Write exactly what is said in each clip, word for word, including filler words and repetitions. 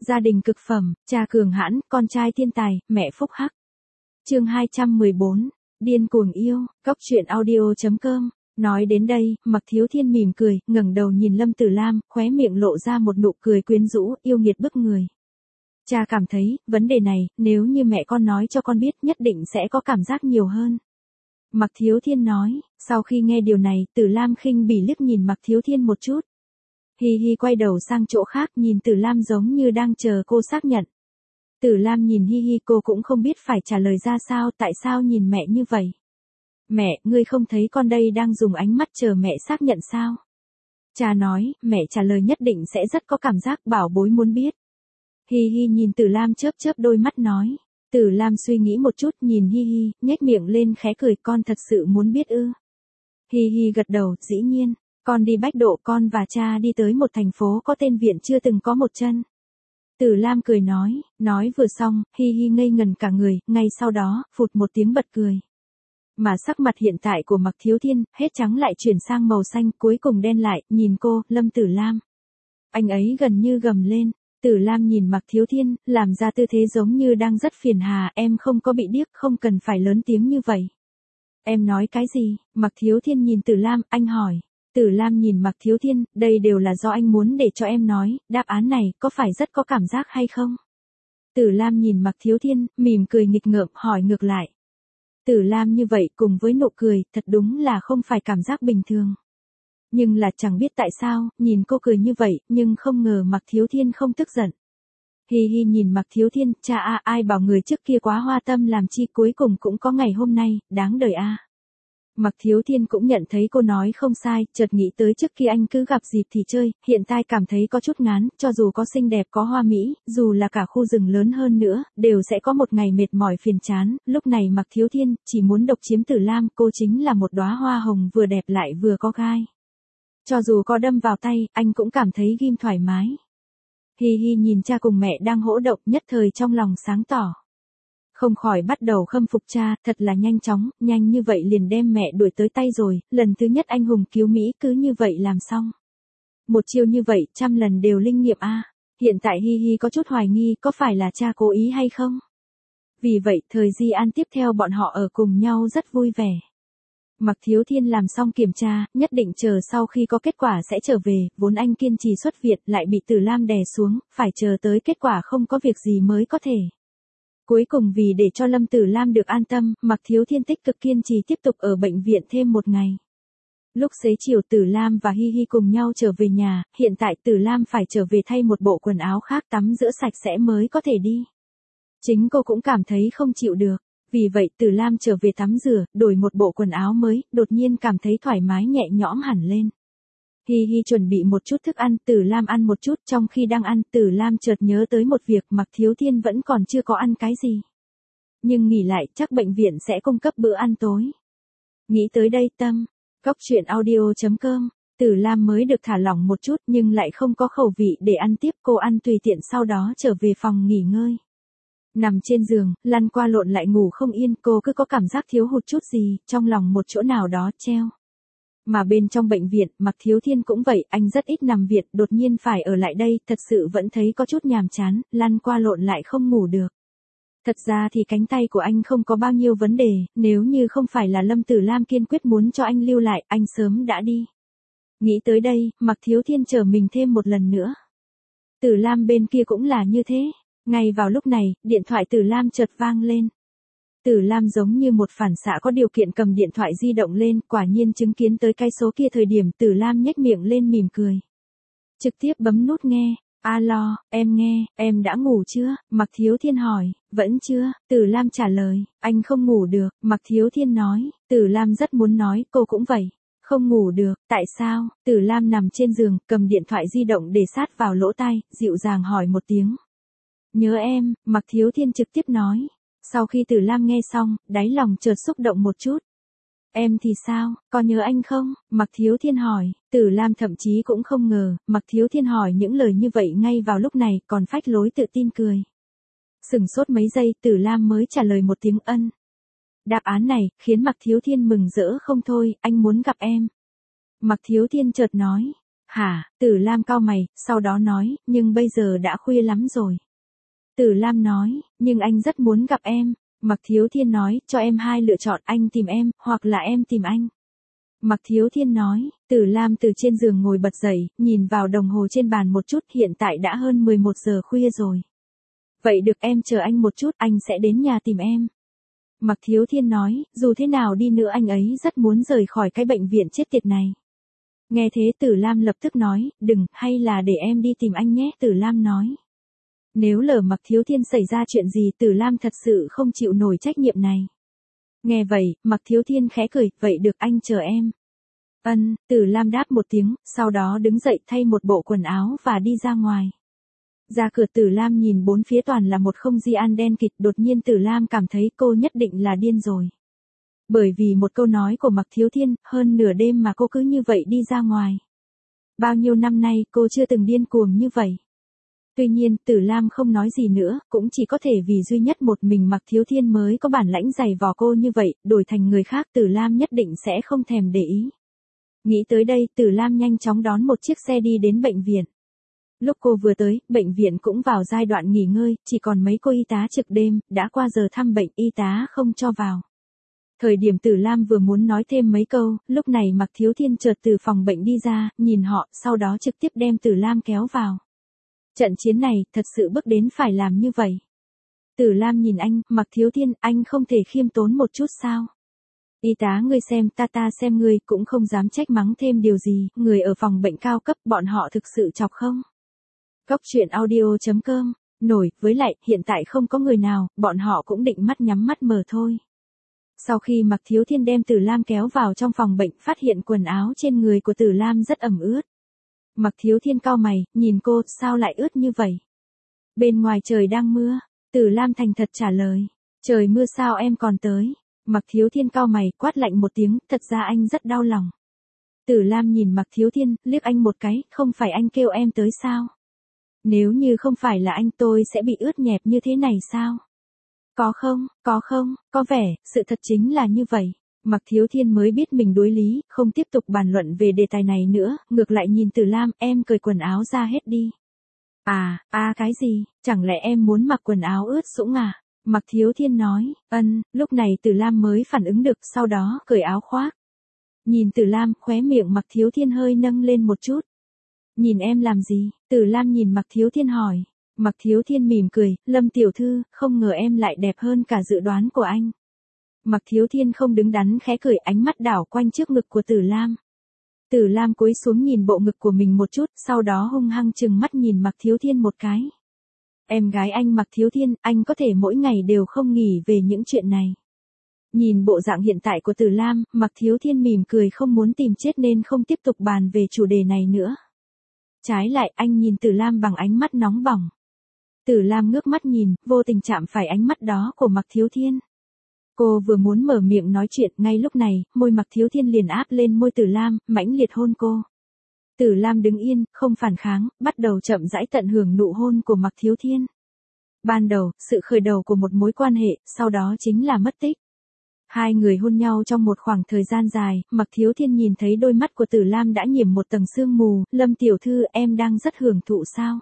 Gia đình cực phẩm, cha cường hãn, con trai thiên tài, mẹ phúc hắc. Chương hai trăm mười bốn, điên cuồng yêu, cóc truyện audio chấm com. Nói đến đây, Mạc Thiếu Thiên mỉm cười, ngẩng đầu nhìn Lâm Tử Lam, khóe miệng lộ ra một nụ cười quyến rũ, yêu nghiệt bức người. Cha cảm thấy, vấn đề này, nếu như mẹ con nói cho con biết, nhất định sẽ có cảm giác nhiều hơn. Mạc Thiếu Thiên nói. Sau khi nghe điều này, Tử Lam khinh bỉ liếc nhìn Mạc Thiếu Thiên một chút. Hi Hi quay đầu sang chỗ khác, nhìn Tử Lam giống như đang chờ cô xác nhận. Tử Lam nhìn Hi Hi, cô cũng không biết phải trả lời ra sao, tại sao nhìn mẹ như vậy. Mẹ, ngươi không thấy con đây đang dùng ánh mắt chờ mẹ xác nhận sao? Cha nói, mẹ trả lời nhất định sẽ rất có cảm giác, bảo bối muốn biết. Hi Hi nhìn Tử Lam chớp chớp đôi mắt nói. Tử Lam suy nghĩ một chút, nhìn Hi Hi, nhếch miệng lên khẽ cười, con thật sự muốn biết ư? Hi Hi gật đầu, dĩ nhiên, con đi Bách Độ, con và cha đi tới một thành phố có tên Viện chưa từng có một chân. Tử Lam cười nói, nói vừa xong, Hi Hi ngây ngần cả người, ngay sau đó, phụt một tiếng bật cười. Mà sắc mặt hiện tại của Mạc Thiếu Thiên, hết trắng lại chuyển sang màu xanh, cuối cùng đen lại, nhìn cô, Lâm Tử Lam. Anh ấy gần như gầm lên. Tử Lam nhìn Mạc Thiếu Thiên, làm ra tư thế giống như đang rất phiền hà, em không có bị điếc, không cần phải lớn tiếng như vậy. Em nói cái gì? Mạc Thiếu Thiên nhìn Tử Lam, anh hỏi. Tử Lam nhìn Mạc Thiếu Thiên, đây đều là do anh muốn để cho em nói, đáp án này, có phải rất có cảm giác hay không? Tử Lam nhìn Mạc Thiếu Thiên, mỉm cười nghịch ngợm, hỏi ngược lại. Tử Lam như vậy, cùng với nụ cười, thật đúng là không phải cảm giác bình thường. Nhưng là chẳng biết tại sao, nhìn cô cười như vậy, nhưng không ngờ Mạc Thiếu Thiên không tức giận. Hi Hi nhìn Mạc Thiếu Thiên, cha a, ai bảo người trước kia quá hoa tâm làm chi, cuối cùng cũng có ngày hôm nay, đáng đời a. Mạc Thiếu Thiên cũng nhận thấy cô nói không sai, chợt nghĩ tới trước kia anh cứ gặp dịp thì chơi, hiện tại cảm thấy có chút ngán, cho dù có xinh đẹp có hoa mỹ, dù là cả khu rừng lớn hơn nữa, đều sẽ có một ngày mệt mỏi phiền chán, lúc này Mạc Thiếu Thiên chỉ muốn độc chiếm Tử Lam, cô chính là một đóa hoa hồng vừa đẹp lại vừa có gai. Cho dù có đâm vào tay, anh cũng cảm thấy ghim thoải mái. Hi Hi nhìn cha cùng mẹ đang hỗ động, nhất thời trong lòng sáng tỏ. Không khỏi bắt đầu khâm phục cha, thật là nhanh chóng, nhanh như vậy liền đem mẹ đuổi tới tay rồi, lần thứ nhất anh hùng cứu Mỹ cứ như vậy làm xong. Một chiêu như vậy, trăm lần đều linh nghiệm a. Hiện tại Hi Hi có chút hoài nghi, có phải là cha cố ý hay không? Vì vậy, thời Di An tiếp theo bọn họ ở cùng nhau rất vui vẻ. Mạc Thiếu Thiên làm xong kiểm tra, nhất định chờ sau khi có kết quả sẽ trở về, vốn anh kiên trì xuất viện lại bị Tử Lam đè xuống, phải chờ tới kết quả không có việc gì mới có thể. Cuối cùng vì để cho Lâm Tử Lam được an tâm, Mạc Thiếu Thiên tích cực kiên trì tiếp tục ở bệnh viện thêm một ngày. Lúc xế chiều Tử Lam và Hi Hi cùng nhau trở về nhà, hiện tại Tử Lam phải trở về thay một bộ quần áo khác, tắm rửa sạch sẽ mới có thể đi. Chính cô cũng cảm thấy không chịu được. Vì vậy Tử Lam trở về tắm rửa, đổi một bộ quần áo mới, đột nhiên cảm thấy thoải mái nhẹ nhõm hẳn lên. Hi Hi chuẩn bị một chút thức ăn, Tử Lam ăn một chút, trong khi đang ăn, Tử Lam chợt nhớ tới một việc, Mạc Thiếu Thiên vẫn còn chưa có ăn cái gì. Nhưng nghĩ lại, chắc bệnh viện sẽ cung cấp bữa ăn tối. Nghĩ tới đây tâm, cóc truyện audio chấm com, Tử Lam mới được thả lỏng một chút nhưng lại không có khẩu vị để ăn tiếp, cô ăn tùy tiện sau đó trở về phòng nghỉ ngơi. Nằm trên giường, lăn qua lộn lại ngủ không yên, cô cứ có cảm giác thiếu hụt chút gì, trong lòng một chỗ nào đó treo. Mà bên trong bệnh viện, Mạc Thiếu Thiên cũng vậy, anh rất ít nằm viện, đột nhiên phải ở lại đây, thật sự vẫn thấy có chút nhàm chán, lăn qua lộn lại không ngủ được. Thật ra thì cánh tay của anh không có bao nhiêu vấn đề, nếu như không phải là Lâm Tử Lam kiên quyết muốn cho anh lưu lại, anh sớm đã đi. Nghĩ tới đây, Mạc Thiếu Thiên chờ mình thêm một lần nữa. Tử Lam bên kia cũng là như thế. Ngay vào lúc này, điện thoại Tử Lam chợt vang lên. Tử Lam giống như một phản xạ có điều kiện cầm điện thoại di động lên, quả nhiên chứng kiến tới cái số kia thời điểm Tử Lam nhếch miệng lên mỉm cười. Trực tiếp bấm nút nghe. Alo, em nghe, em đã ngủ chưa? Mạc Thiếu Thiên hỏi. Vẫn chưa, Tử Lam trả lời. Anh không ngủ được, Mạc Thiếu Thiên nói. Tử Lam rất muốn nói, cô cũng vậy. Không ngủ được, tại sao? Tử Lam nằm trên giường, cầm điện thoại di động để sát vào lỗ tai, dịu dàng hỏi một tiếng. Nhớ em, Mạc Thiếu Thiên trực tiếp nói. Sau khi Tử Lam nghe xong, đáy lòng chợt xúc động một chút. Em thì sao, có nhớ anh không? Mạc Thiếu Thiên hỏi. Tử Lam thậm chí cũng không ngờ, Mạc Thiếu Thiên hỏi những lời như vậy ngay vào lúc này, còn phách lối tự tin cười. Sừng sốt mấy giây, Tử Lam mới trả lời một tiếng ân. Đáp án này, khiến Mạc Thiếu Thiên mừng rỡ không thôi, anh muốn gặp em. Mạc Thiếu Thiên chợt nói. Hả, Tử Lam cau mày, sau đó nói, nhưng bây giờ đã khuya lắm rồi. Tử Lam nói, nhưng anh rất muốn gặp em. Mạc Thiếu Thiên nói, cho em hai lựa chọn, anh tìm em, hoặc là em tìm anh. Mạc Thiếu Thiên nói, Tử Lam từ trên giường ngồi bật dậy, nhìn vào đồng hồ trên bàn một chút, hiện tại đã hơn mười một giờ khuya rồi. Vậy được, em chờ anh một chút, anh sẽ đến nhà tìm em. Mạc Thiếu Thiên nói, dù thế nào đi nữa anh ấy rất muốn rời khỏi cái bệnh viện chết tiệt này. Nghe thế Tử Lam lập tức nói, đừng, hay là để em đi tìm anh nhé. Tử Lam nói. Nếu lỡ Mạc Thiếu Thiên xảy ra chuyện gì, Tử Lam thật sự không chịu nổi trách nhiệm này. Nghe vậy, Mạc Thiếu Thiên khẽ cười, vậy được, anh chờ em. Ân, Tử Lam đáp một tiếng, sau đó đứng dậy thay một bộ quần áo và đi ra ngoài. Ra cửa Tử Lam nhìn bốn phía toàn là một không gian đen kịt, đột nhiên Tử Lam cảm thấy cô nhất định là điên rồi. Bởi vì một câu nói của Mạc Thiếu Thiên, hơn nửa đêm mà cô cứ như vậy đi ra ngoài. Bao nhiêu năm nay cô chưa từng điên cuồng như vậy. Tuy nhiên, Tử Lam không nói gì nữa, cũng chỉ có thể vì duy nhất một mình Mạc Thiếu Thiên mới có bản lãnh giày vò cô như vậy, đổi thành người khác Tử Lam nhất định sẽ không thèm để ý. Nghĩ tới đây, Tử Lam nhanh chóng đón một chiếc xe đi đến bệnh viện. Lúc cô vừa tới, bệnh viện cũng vào giai đoạn nghỉ ngơi, chỉ còn mấy cô y tá trực đêm, đã qua giờ thăm bệnh, y tá không cho vào. Thời điểm Tử Lam vừa muốn nói thêm mấy câu, lúc này Mạc Thiếu Thiên chợt từ phòng bệnh đi ra, nhìn họ, sau đó trực tiếp đem Tử Lam kéo vào. Trận chiến này, thật sự bước đến phải làm như vậy. Tử Lam nhìn anh, Mạc Thiếu Thiên, anh không thể khiêm tốn một chút sao? Y tá ngươi xem, ta ta xem ngươi, cũng không dám trách mắng thêm điều gì, người ở phòng bệnh cao cấp, bọn họ thực sự chọc không? Cốc truyện audio chấm com, nổi, với lại, hiện tại không có người nào, bọn họ cũng định mắt nhắm mắt mở thôi. Sau khi Mạc Thiếu Thiên đem Tử Lam kéo vào trong phòng bệnh, phát hiện quần áo trên người của Tử Lam rất ẩm ướt. Mạc Thiếu Thiên cau mày, nhìn cô, sao lại ướt như vậy? Bên ngoài trời đang mưa. Tử Lam thành thật trả lời. Trời mưa sao em còn tới? Mạc Thiếu Thiên cau mày, quát lạnh một tiếng, thật ra anh rất đau lòng. Tử Lam nhìn Mạc Thiếu Thiên, liếc anh một cái, không phải anh kêu em tới sao? Nếu như không phải là anh, tôi sẽ bị ướt nhẹp như thế này sao? Có không, có không, có vẻ, sự thật chính là như vậy. Mạc Thiếu Thiên mới biết mình đối lý, không tiếp tục bàn luận về đề tài này nữa, ngược lại nhìn Tử Lam, em cởi quần áo ra hết đi. À, à cái gì, chẳng lẽ em muốn mặc quần áo ướt sũng à? Mạc Thiếu Thiên nói, ân, lúc này Tử Lam mới phản ứng được, sau đó cởi áo khoác. Nhìn Tử Lam, khóe miệng Mạc Thiếu Thiên hơi nâng lên một chút. Nhìn em làm gì? Tử Lam nhìn Mạc Thiếu Thiên hỏi. Mạc Thiếu Thiên mỉm cười, Lâm tiểu thư, không ngờ em lại đẹp hơn cả dự đoán của anh. Mạc Thiếu Thiên không đứng đắn khẽ cười, ánh mắt đảo quanh trước ngực của Tử Lam. Tử Lam cúi xuống nhìn bộ ngực của mình một chút, sau đó hung hăng trừng mắt nhìn Mạc Thiếu Thiên một cái. Em gái anh Mạc Thiếu Thiên, anh có thể mỗi ngày đều không nghỉ về những chuyện này. Nhìn bộ dạng hiện tại của Tử Lam, Mạc Thiếu Thiên mỉm cười, không muốn tìm chết nên không tiếp tục bàn về chủ đề này nữa. Trái lại, anh nhìn Tử Lam bằng ánh mắt nóng bỏng. Tử Lam ngước mắt nhìn, vô tình chạm phải ánh mắt đó của Mạc Thiếu Thiên. Cô vừa muốn mở miệng nói chuyện, ngay lúc này, môi Mạc Thiếu Thiên liền áp lên môi Tử Lam, mãnh liệt hôn cô. Tử Lam đứng yên, không phản kháng, bắt đầu chậm rãi tận hưởng nụ hôn của Mạc Thiếu Thiên. Ban đầu, sự khởi đầu của một mối quan hệ, sau đó chính là mất tích. Hai người hôn nhau trong một khoảng thời gian dài, Mạc Thiếu Thiên nhìn thấy đôi mắt của Tử Lam đã nhiễm một tầng sương mù, Lâm tiểu thư, em đang rất hưởng thụ sao?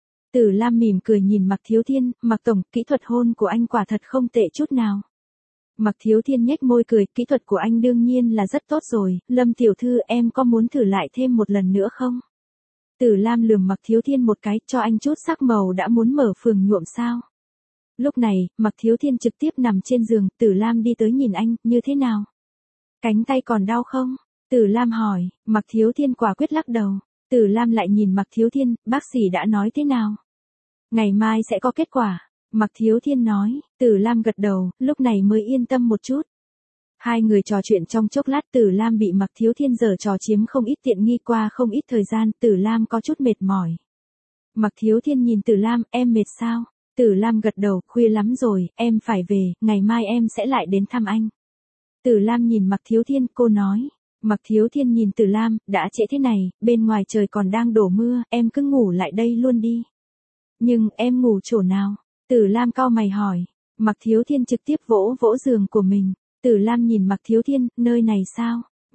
Tử Lam mỉm cười nhìn Mạc Thiếu Thiên, Mạc tổng, kỹ thuật hôn của anh quả thật không tệ chút nào. Mạc Thiếu Thiên nhếch môi cười, kỹ thuật của anh đương nhiên là rất tốt rồi, Lâm tiểu thư, em có muốn thử lại thêm một lần nữa không? Tử Lam lườm Mạc Thiếu Thiên một cái, cho anh chút sắc màu, đã muốn mở phường nhuộm sao? Lúc này, Mạc Thiếu Thiên trực tiếp nằm trên giường, Tử Lam đi tới nhìn anh, như thế nào? Cánh tay còn đau không? Tử Lam hỏi, Mạc Thiếu Thiên quả quyết lắc đầu. Tử Lam lại nhìn Mạc Thiếu Thiên, bác sĩ đã nói thế nào? Ngày mai sẽ có kết quả. Mạc Thiếu Thiên nói, Tử Lam gật đầu, lúc này mới yên tâm một chút. Hai người trò chuyện trong chốc lát, Tử Lam bị Mạc Thiếu Thiên giở trò chiếm không ít tiện nghi, qua không ít thời gian, Tử Lam có chút mệt mỏi. Mạc Thiếu Thiên nhìn Tử Lam, em mệt sao? Tử Lam gật đầu, khuya lắm rồi, em phải về, ngày mai em sẽ lại đến thăm anh. Tử Lam nhìn Mạc Thiếu Thiên, cô nói. Mạc Thiếu Thiên nhìn Tử Lam, đã trễ thế này, bên ngoài trời còn đang đổ mưa, em cứ ngủ lại đây luôn đi. Nhưng, em ngủ chỗ nào? Tử Lam cau mày hỏi. Mạc Thiếu Thiên trực tiếp vỗ vỗ giường của mình. Tử Lam nhìn Mạc Thiếu Thiên, nơi này sao?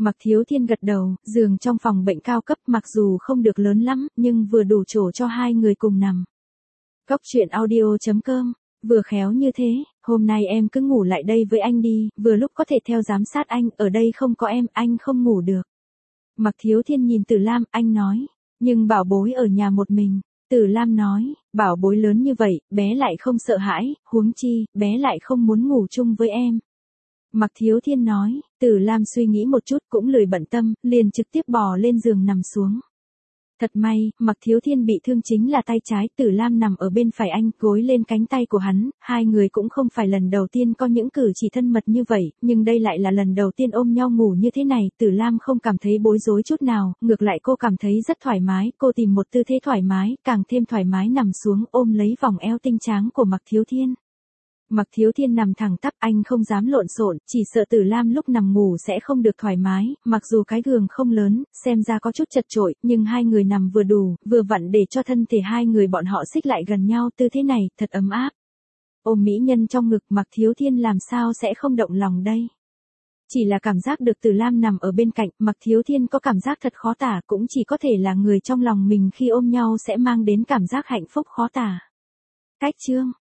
Mặc Thiếu Thiên gật đầu, giường trong phòng bệnh cao cấp mặc dù không được lớn lắm, nhưng vừa đủ chỗ cho hai người cùng nằm. Cốc truyện audio chấm com, vừa khéo như thế, hôm nay em cứ ngủ lại đây với anh đi, vừa lúc có thể theo giám sát anh, ở đây không có em, anh không ngủ được. Mặc Thiếu Thiên nhìn Tử Lam, anh nói, nhưng bảo bối ở nhà một mình. Tử Lam nói, bảo bối lớn như vậy, bé lại không sợ hãi, huống chi, bé lại không muốn ngủ chung với em. Mặc Thiếu Thiên nói, Tử Lam suy nghĩ một chút cũng lười bận tâm, liền trực tiếp bò lên giường nằm xuống. Thật may, Mặc Thiếu Thiên bị thương chính là tay trái, Tử Lam nằm ở bên phải anh, gối lên cánh tay của hắn, hai người cũng không phải lần đầu tiên có những cử chỉ thân mật như vậy, nhưng đây lại là lần đầu tiên ôm nhau ngủ như thế này, Tử Lam không cảm thấy bối rối chút nào, ngược lại cô cảm thấy rất thoải mái, cô tìm một tư thế thoải mái, càng thêm thoải mái nằm xuống ôm lấy vòng eo tinh tráng của Mặc Thiếu Thiên. Mặc Thiếu Thiên nằm thẳng tắp, anh không dám lộn xộn, chỉ sợ Tử Lam lúc nằm ngủ sẽ không được thoải mái, mặc dù cái giường không lớn, xem ra có chút chật chội, nhưng hai người nằm vừa đủ, vừa vặn để cho thân thể hai người bọn họ xích lại gần nhau, tư thế này, thật ấm áp. Ôm mỹ nhân trong ngực, Mặc Thiếu Thiên làm sao sẽ không động lòng đây. Chỉ là cảm giác được Tử Lam nằm ở bên cạnh, Mặc Thiếu Thiên có cảm giác thật khó tả, cũng chỉ có thể là người trong lòng mình khi ôm nhau sẽ mang đến cảm giác hạnh phúc khó tả. Cách chương